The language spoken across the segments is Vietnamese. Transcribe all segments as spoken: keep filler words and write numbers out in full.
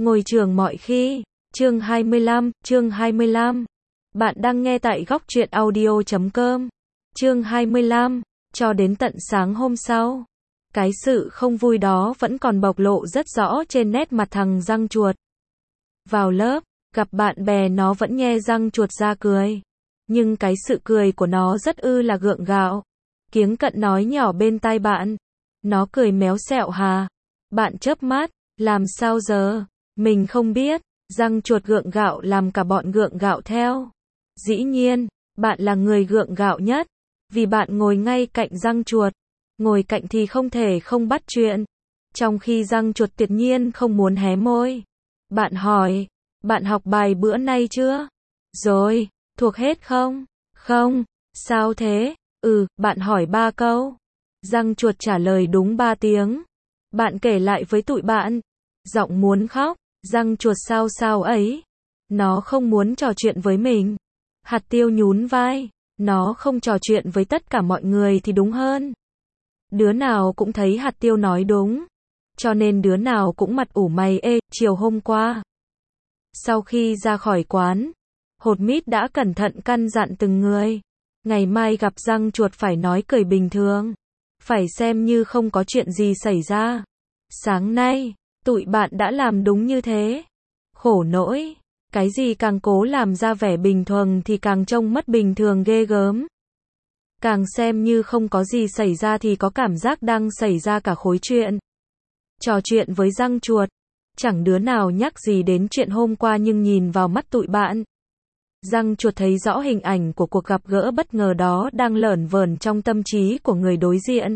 Ngồi trường mọi khi, chương hai mươi lăm, chương hai mươi lăm. Bạn đang nghe tại góc truyện audio chấm com. Chương hai mươi lăm, cho đến tận sáng hôm sau, cái sự không vui đó vẫn còn bộc lộ rất rõ trên nét mặt thằng răng chuột. Vào lớp, gặp bạn bè nó vẫn nhe răng chuột ra cười. Nhưng cái sự cười của nó rất ư là gượng gạo. Kiếng Cận nói nhỏ bên tai bạn. Nó cười méo xẹo hà. Bạn chớp mắt, làm sao giờ? Mình không biết. Răng chuột gượng gạo làm cả bọn gượng gạo theo. Dĩ nhiên, bạn là người gượng gạo nhất. Vì bạn ngồi ngay cạnh răng chuột. Ngồi cạnh thì không thể không bắt chuyện. Trong khi răng chuột tuyệt nhiên không muốn hé môi. Bạn hỏi, bạn học bài bữa nay chưa? Rồi, thuộc hết không? Không, sao thế? Ừ, bạn hỏi ba câu. Răng chuột trả lời đúng ba tiếng. Bạn kể lại với tụi bạn. Giọng muốn khóc, răng chuột sao sao ấy. Nó không muốn trò chuyện với mình. Hạt tiêu nhún vai. Nó không trò chuyện với tất cả mọi người thì đúng hơn. Đứa nào cũng thấy hạt tiêu nói đúng. Cho nên đứa nào cũng mặt ủ mày ê, chiều hôm qua. Sau khi ra khỏi quán, Hột Mít đã cẩn thận căn dặn từng người. Ngày mai gặp răng chuột phải nói cười bình thường. Phải xem như không có chuyện gì xảy ra. Sáng nay, tụi bạn đã làm đúng như thế. Khổ nỗi, cái gì càng cố làm ra vẻ bình thường thì càng trông mất bình thường ghê gớm. Càng xem như không có gì xảy ra thì có cảm giác đang xảy ra cả khối chuyện. Trò chuyện với răng chuột. Chẳng đứa nào nhắc gì đến chuyện hôm qua nhưng nhìn vào mắt tụi bạn. Răng chuột thấy rõ hình ảnh của cuộc gặp gỡ bất ngờ đó đang lởn vởn trong tâm trí của người đối diện.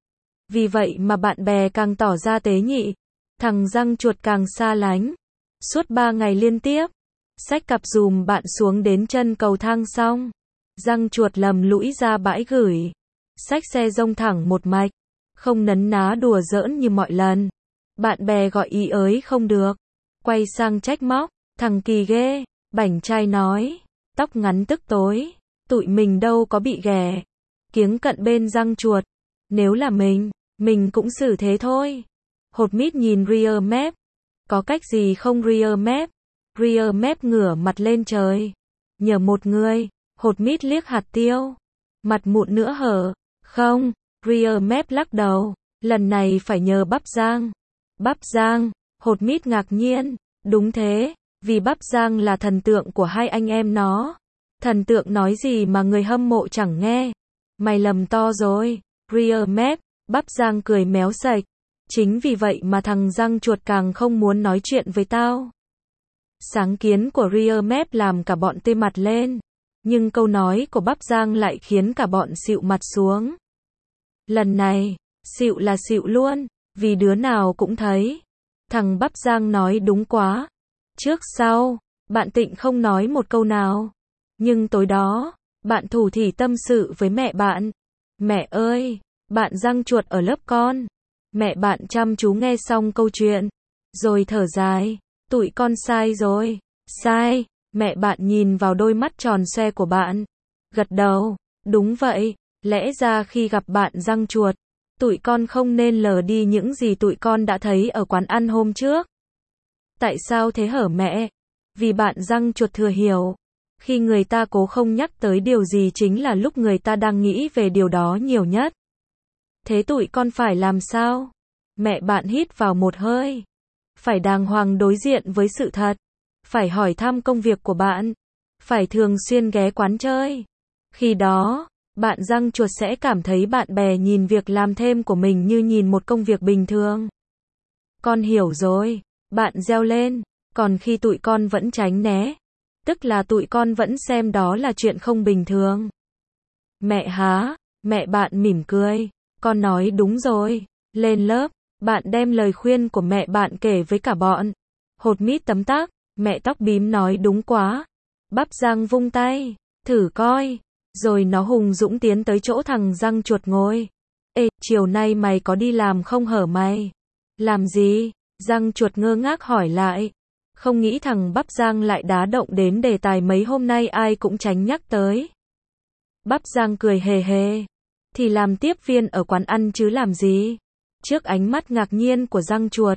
Vì vậy mà bạn bè càng tỏ ra tế nhị. Thằng răng chuột càng xa lánh. Suốt ba ngày liên tiếp, xách cặp dùm bạn xuống đến chân cầu thang xong. Răng chuột lầm lũi ra bãi gửi. Xách xe rông thẳng một mạch. Không nấn ná đùa giỡn như mọi lần. Bạn bè gọi ý ới không được. Quay sang trách móc. Thằng kỳ ghê. Bảnh trai nói. Tóc ngắn tức tối. Tụi mình đâu có bị ghẻ. Kiếng Cận bên răng chuột. Nếu là mình, mình cũng xử thế thôi. Hột Mít nhìn rear map. Có cách gì không rear map? Rear map ngửa mặt lên trời. Nhờ một người. Hột Mít liếc hạt tiêu. Mặt mụn nữa hở. Không, rear map lắc đầu. Lần này phải nhờ Bắp Giang. Bắp Giang. Hột Mít ngạc nhiên. Đúng thế, vì Bắp Giang là thần tượng của hai anh em nó. Thần tượng nói gì mà người hâm mộ chẳng nghe. Mày lầm to rồi. Rear map. Bắp Giang cười méo sạch. Chính vì vậy mà thằng răng chuột càng không muốn nói chuyện với tao. Sáng kiến của rear map làm cả bọn tê mặt lên. Nhưng câu nói của Bắp Giang lại khiến cả bọn xịu mặt xuống. Lần này, xịu là xịu luôn, vì đứa nào cũng thấy. Thằng Bắp Giang nói đúng quá. Trước sau, bạn Tịnh không nói một câu nào. Nhưng tối đó, bạn thủ thỉ tâm sự với mẹ bạn. Mẹ ơi, bạn răng chuột ở lớp con. Mẹ bạn chăm chú nghe xong câu chuyện. Rồi thở dài. Tụi con sai rồi. Sai. Mẹ bạn nhìn vào đôi mắt tròn xoe của bạn. Gật đầu. Đúng vậy. Lẽ ra khi gặp bạn răng chuột, tụi con không nên lờ đi những gì tụi con đã thấy ở quán ăn hôm trước. Tại sao thế hở mẹ? Vì bạn răng chuột thừa hiểu. Khi người ta cố không nhắc tới điều gì chính là lúc người ta đang nghĩ về điều đó nhiều nhất. Thế tụi con phải làm sao? Mẹ bạn hít vào một hơi. Phải đàng hoàng đối diện với sự thật. Phải hỏi thăm công việc của bạn. Phải thường xuyên ghé quán chơi. Khi đó, bạn răng chuột sẽ cảm thấy bạn bè nhìn việc làm thêm của mình như nhìn một công việc bình thường. Con hiểu rồi. Bạn reo lên. Còn khi tụi con vẫn tránh né, tức là tụi con vẫn xem đó là chuyện không bình thường. Mẹ há. Mẹ bạn mỉm cười. Con nói đúng rồi. Lên lớp, bạn đem lời khuyên của mẹ bạn kể với cả bọn. Hột Mít tấm tắc. Mẹ tóc bím nói đúng quá. Bắp Giang vung tay. Thử coi. Rồi nó hùng dũng tiến tới chỗ thằng răng chuột ngồi. Ê, chiều nay mày có đi làm không hở mày? Làm gì? Răng chuột ngơ ngác hỏi lại. Không nghĩ thằng Bắp Giang lại đá động đến đề tài mấy hôm nay ai cũng tránh nhắc tới. Bắp Giang cười hề hề. Thì làm tiếp viên ở quán ăn chứ làm gì? Trước ánh mắt ngạc nhiên của răng chuột,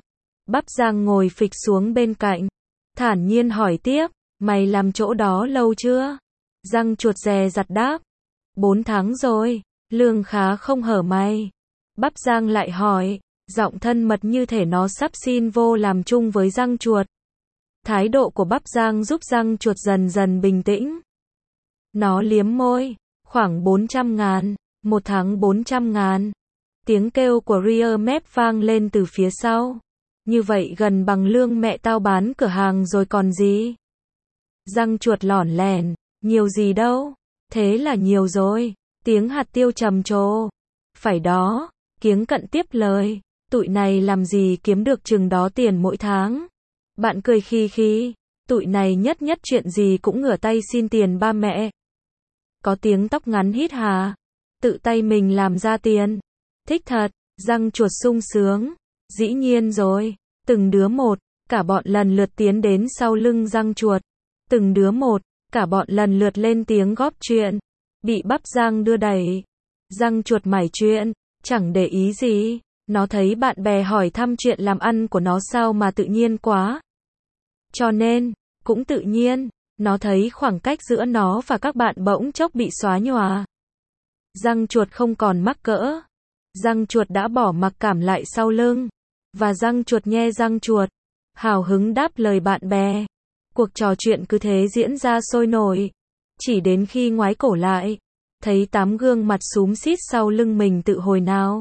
Bắp rang ngồi phịch xuống bên cạnh, thản nhiên hỏi tiếp, mày làm chỗ đó lâu chưa? Răng chuột dè dặt đáp, bốn tháng rồi, lương khá không hở mày. Bắp rang lại hỏi, giọng thân mật như thể nó sắp xin vô làm chung với răng chuột. Thái độ của bắp rang giúp răng chuột dần dần bình tĩnh. Nó liếm môi, khoảng bốn trăm ngàn, một tháng bốn trăm ngàn. Tiếng kêu của Rear Map vang lên từ phía sau. Như vậy gần bằng lương mẹ tao bán cửa hàng rồi còn gì. Răng chuột lỏn lẻn, nhiều gì đâu, thế là nhiều rồi. Tiếng hạt tiêu trầm trồ. Phải đó, Kiếng Cận tiếp lời, tụi này làm gì kiếm được chừng đó tiền mỗi tháng. Bạn cười khi khi, tụi này nhất nhất chuyện gì cũng ngửa tay xin tiền ba mẹ. Có tiếng tóc ngắn hít hà, tự tay mình làm ra tiền. Thích thật, răng chuột sung sướng. Dĩ nhiên rồi, từng đứa một, cả bọn lần lượt tiến đến sau lưng răng chuột. Từng đứa một, cả bọn lần lượt lên tiếng góp chuyện. Bị bắp rang đưa đẩy. Răng chuột mải chuyện, chẳng để ý gì. Nó thấy bạn bè hỏi thăm chuyện làm ăn của nó sao mà tự nhiên quá. Cho nên, cũng tự nhiên, nó thấy khoảng cách giữa nó và các bạn bỗng chốc bị xóa nhòa. Răng chuột không còn mắc cỡ. Răng chuột đã bỏ mặc cảm lại sau lưng. Và răng chuột nhe răng chuột, hào hứng đáp lời bạn bè. Cuộc trò chuyện cứ thế diễn ra sôi nổi. Chỉ đến khi ngoái cổ lại, thấy tám gương mặt xúm xít sau lưng mình tự hồi nào.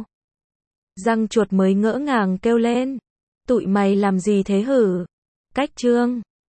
Răng chuột mới ngỡ ngàng kêu lên, tụi mày làm gì thế hử? Cách trương.